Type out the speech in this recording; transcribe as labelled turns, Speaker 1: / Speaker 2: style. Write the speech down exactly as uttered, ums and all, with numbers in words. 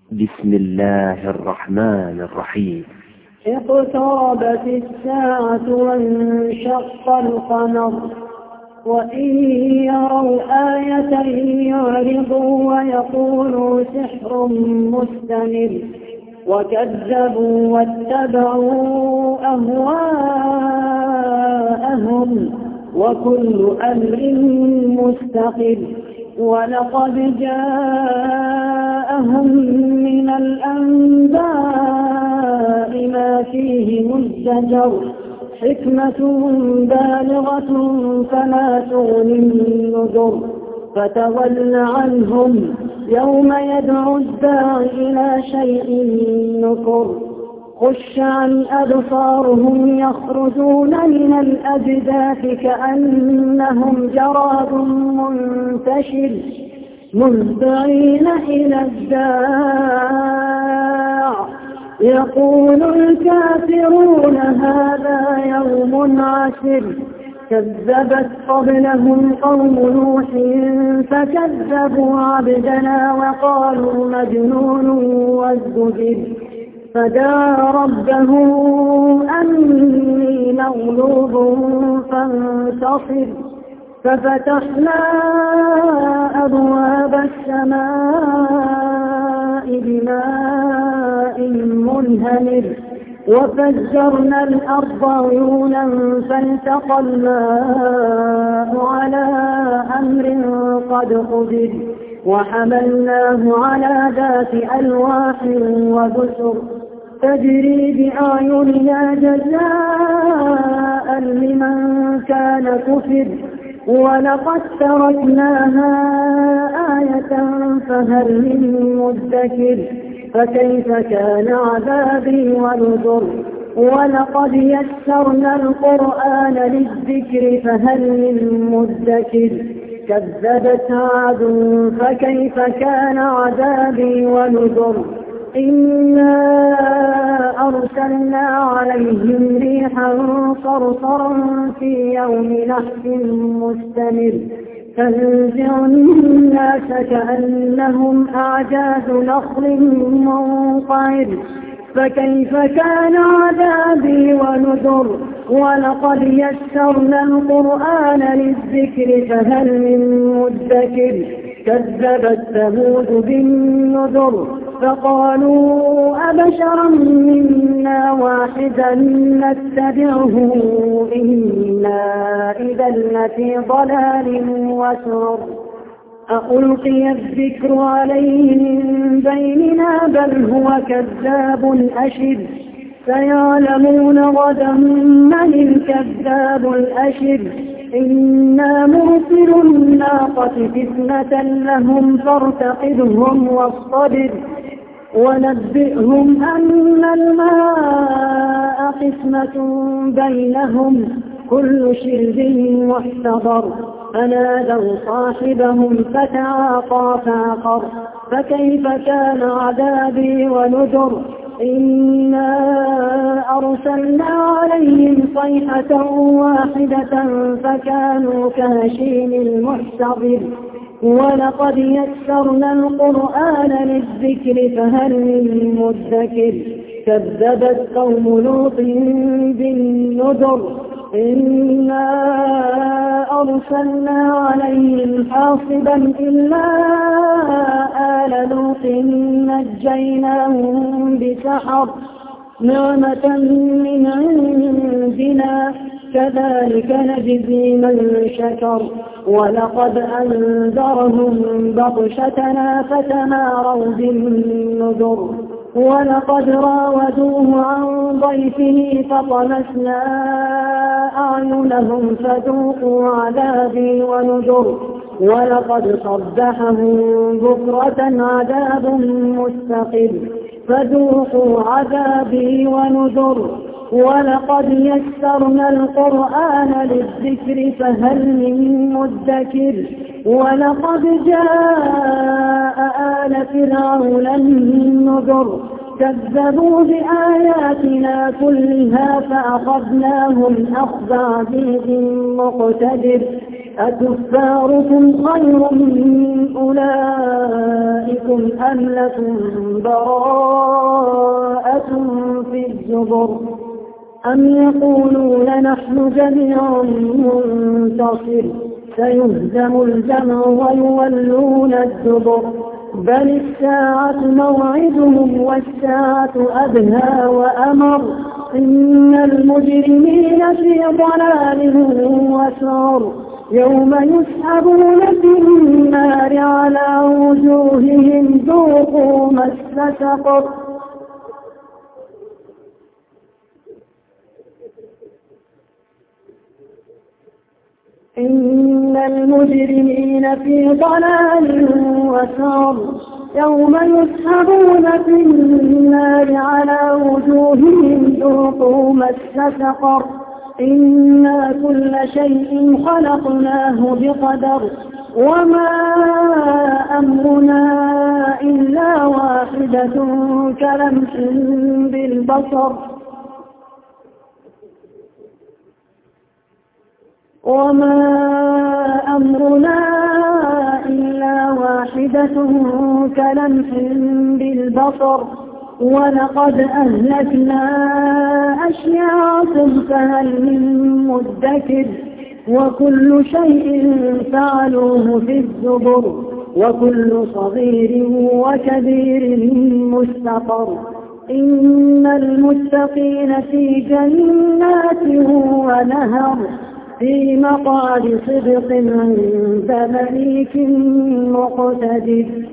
Speaker 1: بسم الله الرحمن الرحيم.
Speaker 2: اقتربت الساعة وانشق القمر وإن يروا آية يعرضوا ويقولوا سحر مستمر وكذبوا واتبعوا أهواءهم وكل أمر مستقر. ولقد جاءهم من الأنباء ما فيه مزدجر حكمة بالغة فما تغني النذر. فتول عنهم يوم يدعو الداع إلى شيء نكر. خش عن أبصارهم يخرجون من الأجداث كأنهم جراد منتشر مهطعين إلى الداع يقول الكافرون هذا يوم عسر. كذبت قبلهم قوم نوح فكذبوا عبدنا وقالوا مجنون وازدجر. فدعا ربه أني مغلوب فانتصر. ففتحنا أبواب السماء بماء منهمر وفجرنا الأرض عيونا فالتقى الماء على أمر قد قدر. وحملناه على ذات ألواح ودسر تجري بأعيننا جزاء لمن كان كفر. ولقد تركناها آية فهل من مدكر. فكيف كان عذابي ونذر. ولقد يسرنا القرآن للذكر فهل من مدكر. كذبت عاد فكيف كان عذابي ونذر. إنا أرسلنا عليهم ريحا صرصرا في يوم نحس مستمر تنزع الناس كأنهم أعجاز نخل منقعر. فكيف كان عذابي ونذر. ولقد يسرنا القرآن للذكر فهل من مدكر. كذبت ثمود بالنذر فقالوا أبشرا منا واحدا نتبعه إنا إذا لفي ضلال وسعر. ألقي الذكر عليه من بيننا بل هو كذاب أشر. سيعلمون غدا من الكذاب الأشر. إنا مرسل الناقة فتنة لهم فارتقبهم واصطبر. ونبئهم أن الماء قسمة بينهم كل شرب محتضر. فنادوا صاحبهم فتعاطى فعقر. فكيف كان عذابي ونذر. إنا أرسلنا عليهم صيحة واحدة فكانوا كهشيم المحتضر. ولقد يسرنا القرآن للذكر فهل من مدكر. كذبت قوم لوط بالنذر. إنا أرسلنا عليهم حاصبا إلا آل لوط نجيناهم بسحر نعمة من عندنا كذلك نجزي من شكر. ولقد أنذرهم بطشتنا فتماروا بالنذر. ولقد راودوه عن ضيفه فطمسنا أعينهم فذوقوا عذابي ونذر. ولقد صبحهم بكرة عذاب مستقر فذوقوا عذابي ونذر. ولقد يسرنا القرآن للذكر فهل من مدكر. ولقد جاء آل فرعون النذر كذبوا بآياتنا كلها فأخذناهم أخذ عزيز مقتدر. أكفاركم خير من أولئكم أم لكم براءة في الزبر أم يقولون نحن جميع منتصر سيهزم الجمع ويولون الدبر بل الساعة موعدهم والساعة أدهى وأمر إن المجرمين في ضلال وسعر يوم يسحبون في النار على وجوههم ذوقوا مس سقر إن المجرمين في ضلال وسعر يوم يسحبون في النار على وجوههم ذوقوا مس سقر إنا كل شيء خلقناه بقدر وما أمرنا إلا واحدة كلمح بالبصر وما أمرنا إلا واحدة كلمح بالبصر ولقد أهلكنا أشياعكم فهل من مدكر وكل شيء فعلوه في الزبر وكل صغير وكبير مستقر إن المتقين في جنات ونهر في مقعد صدق عند مليك مقتدر